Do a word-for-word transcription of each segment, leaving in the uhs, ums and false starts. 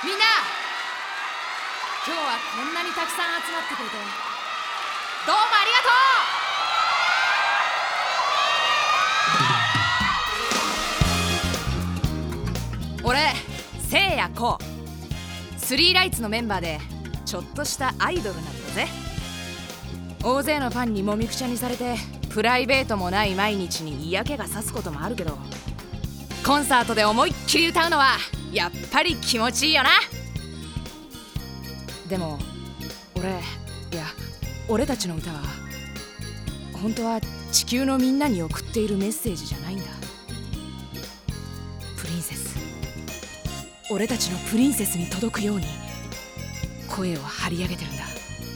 みんな、今日はこんなにたくさん集まってくれてどうもありがとう。俺、せいやこう、スリーライツのメンバーでちょっとしたアイドルなんだぜ。大勢のファンにもみくちゃにされてプライベートもない毎日に嫌気がさすこともあるけど、コンサートで思いっきり歌うのはやっぱり気持ちいいよな。でも俺、いや俺たちの歌は本当は地球のみんなに送っているメッセージじゃないんだ。プリンセス、俺たちのプリンセスに届くように声を張り上げてるんだ。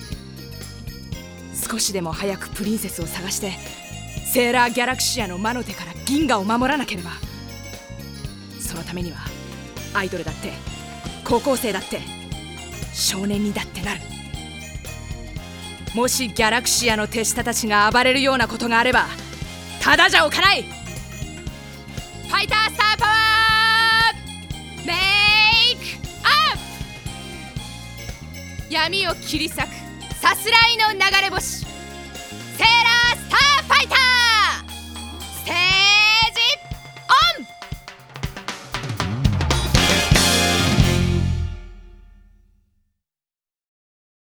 少しでも早くプリンセスを探してセーラーギャラクシアの魔の手から銀河を守らなければ。そのためにはアイドルだって高校生だって少年にだってなる。もしギャラクシアの手下たちが暴れるようなことがあればただじゃおかない。ファイタースターパワーメイクアップ。闇を切り裂くさすらいの流れ星。